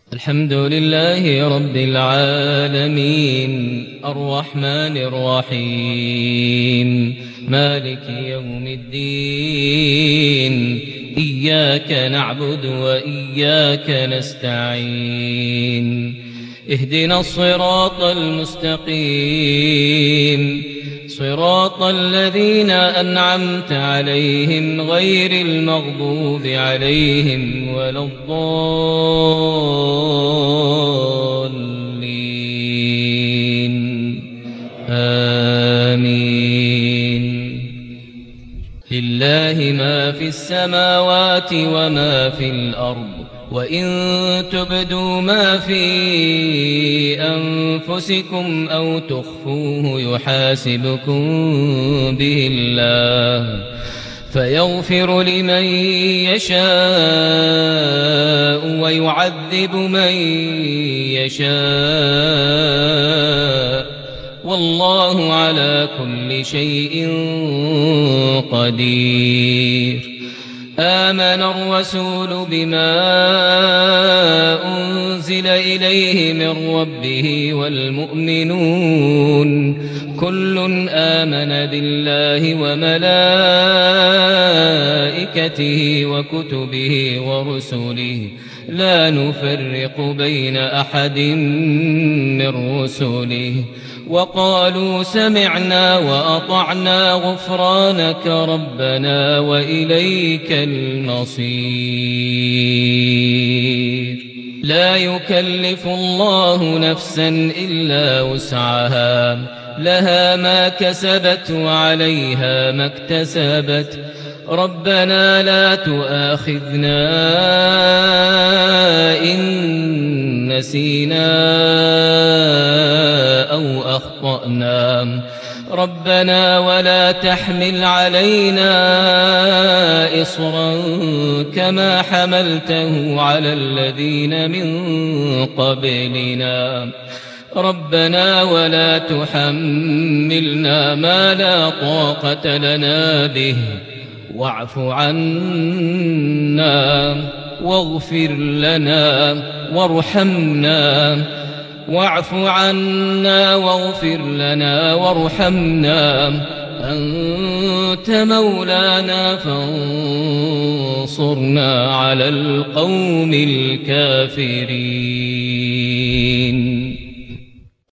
الحمد لله رب العالمين الرحمن الرحيم مالك يوم الدين إياك نعبد وإياك نستعين اهدنا الصراط المستقيم صراط الذين أنعمت عليهم غير المغضوب عليهم ولا الضالين آمين لله ما في السماوات وما في الأرض وإن تبدوا ما في أنفسكم أو تخفوه يحاسبكم به الله فيغفر لمن يشاء ويعذب من يشاء والله على كل شيء قدير آمن الرسول بما أنزل إليه من ربه والمؤمنون كل آمن بالله وملائكته وكتبه ورسله لا نفرق بين أحد من رسله وقالوا سمعنا وأطعنا غفرانك ربنا وإليك المصير لا يكلف الله نفسا إلا وسعها لها ما كسبت وعليها ما اكتسبت ربنا لا تؤاخذنا إن نسينا أو أخطأنا ربنا ولا تحمل علينا إصرا كما حملته على الذين من قبلنا ربنا ولا تحملنا ما لا طاقة لنا به واعف عنا واغفر لنا وارحمنا واعف عنا واغفر لنا وارحمنا أنت مولانا فانصرنا على القوم الكافرين